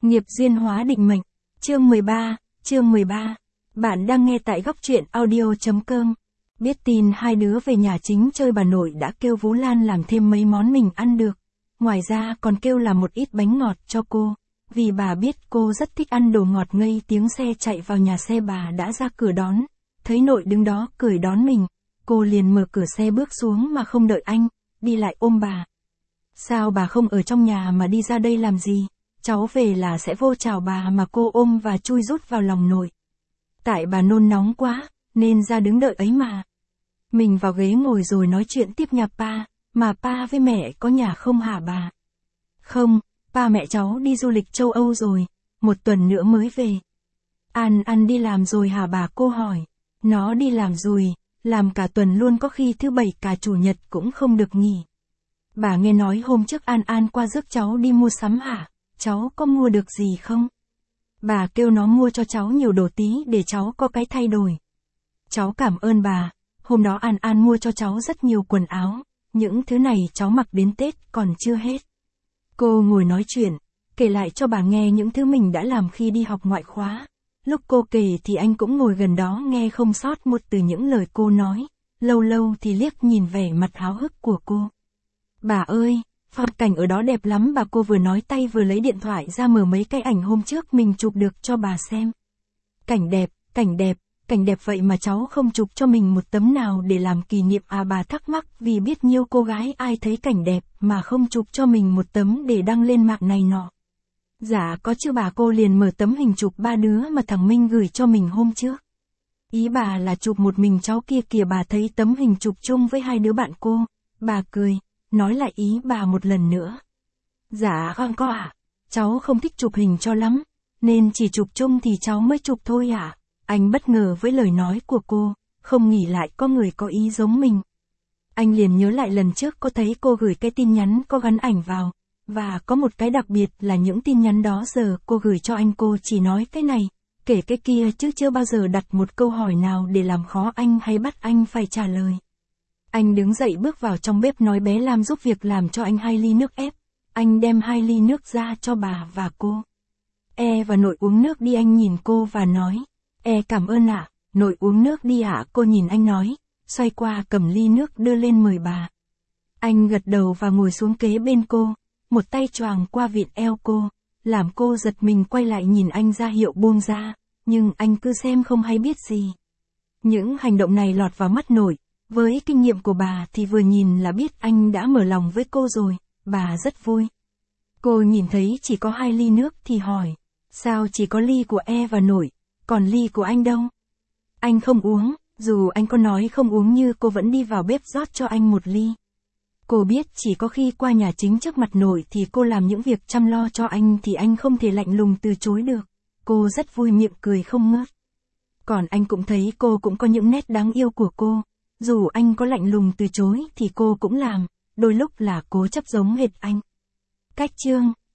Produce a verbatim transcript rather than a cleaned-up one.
Nghiệp duyên hóa định mệnh. Chương mười ba, chương mười ba. Bạn đang nghe tại góc truyện audio.com. Biết tin hai đứa về nhà chính chơi, bà nội đã kêu Vũ Lan làm thêm mấy món mình ăn được. Ngoài ra còn kêu làm một ít bánh ngọt cho cô. Vì bà biết cô rất thích ăn đồ ngọt. Ngây tiếng xe chạy vào nhà xe, bà đã ra cửa đón. Thấy nội đứng đó cười đón mình, cô liền mở cửa xe bước xuống mà không đợi anh, đi lại ôm bà. Sao bà không ở trong nhà mà đi ra đây làm gì? Cháu về là sẽ vô chào bà mà cô ôm và chui rút vào lòng nội. Tại bà nôn nóng quá, nên ra đứng đợi ấy mà. Mình vào ghế ngồi rồi nói chuyện tiếp. Nhà pa, mà pa với mẹ có nhà không hả bà? Không, pa mẹ cháu đi du lịch châu Âu rồi, một tuần nữa mới về. An An đi làm rồi hả bà? Cô hỏi. Nó đi làm rồi, làm cả tuần luôn, có khi thứ bảy cả chủ nhật cũng không được nghỉ. Bà nghe nói hôm trước An An qua rước cháu đi mua sắm hả? Cháu có mua được gì không? Bà kêu nó mua cho cháu nhiều đồ tí để cháu có cái thay đổi. Cháu cảm ơn bà, hôm đó An An mua cho cháu rất nhiều quần áo, những thứ này cháu mặc đến Tết còn chưa hết. Cô ngồi nói chuyện, kể lại cho bà nghe những thứ mình đã làm khi đi học ngoại khóa. Lúc cô kể thì anh cũng ngồi gần đó nghe không sót một từ những lời cô nói, lâu lâu thì liếc nhìn vẻ mặt háo hức của cô. Bà ơi, phong cảnh ở đó đẹp lắm bà. Cô vừa nói tay vừa lấy điện thoại ra mở mấy cái ảnh hôm trước mình chụp được cho bà xem. Cảnh đẹp, cảnh đẹp, cảnh đẹp vậy mà cháu không chụp cho mình một tấm nào để làm kỷ niệm à? Bà thắc mắc vì biết nhiêu cô gái ai thấy cảnh đẹp mà không chụp cho mình một tấm để đăng lên mạng này nọ. Dạ có chứ bà. Cô liền mở tấm hình chụp ba đứa mà thằng Minh gửi cho mình hôm trước. Ý bà là chụp một mình cháu kia kìa. Bà thấy tấm hình chụp chung với hai đứa bạn cô. Bà cười, nói lại ý bà một lần nữa. Dạ không có ạ. À. Cháu không thích chụp hình cho lắm, nên chỉ chụp chung thì cháu mới chụp thôi ạ. À. Anh bất ngờ với lời nói của cô, không nghĩ lại có người có ý giống mình. Anh liền nhớ lại lần trước có thấy cô gửi cái tin nhắn có gắn ảnh vào. Và có một cái đặc biệt là những tin nhắn đó giờ cô gửi cho anh cô chỉ nói cái này, kể cái kia chứ chưa bao giờ đặt một câu hỏi nào để làm khó anh hay bắt anh phải trả lời. Anh đứng dậy bước vào trong bếp nói bé Lam giúp việc làm cho anh hai ly nước ép. Anh đem hai ly nước ra cho bà và cô. E và nội uống nước đi. Anh nhìn cô và nói. E cảm ơn ạ. Nội uống nước đi ạ. Cô nhìn anh nói, xoay qua cầm ly nước đưa lên mời bà. Anh gật đầu và ngồi xuống kế bên cô, một tay choàng qua vịn eo cô, làm cô giật mình quay lại nhìn anh ra hiệu buông ra, nhưng anh cứ xem không hay biết gì. Những hành động này lọt vào mắt nội. Với kinh nghiệm của bà thì vừa nhìn là biết anh đã mở lòng với cô rồi, bà rất vui. Cô nhìn thấy chỉ có hai ly nước thì hỏi, sao chỉ có ly của E và nội, còn ly của anh đâu? Anh không uống, dù anh có nói không uống như cô vẫn đi vào bếp rót cho anh một ly. Cô biết chỉ có khi qua nhà chính trước mặt nội thì cô làm những việc chăm lo cho anh thì anh không thể lạnh lùng từ chối được. Cô rất vui miệng cười không ngớt. Còn anh cũng thấy cô cũng có những nét đáng yêu của cô. Dù anh có lạnh lùng từ chối thì cô cũng làm, đôi lúc là cố chấp giống hệt anh. Cách chương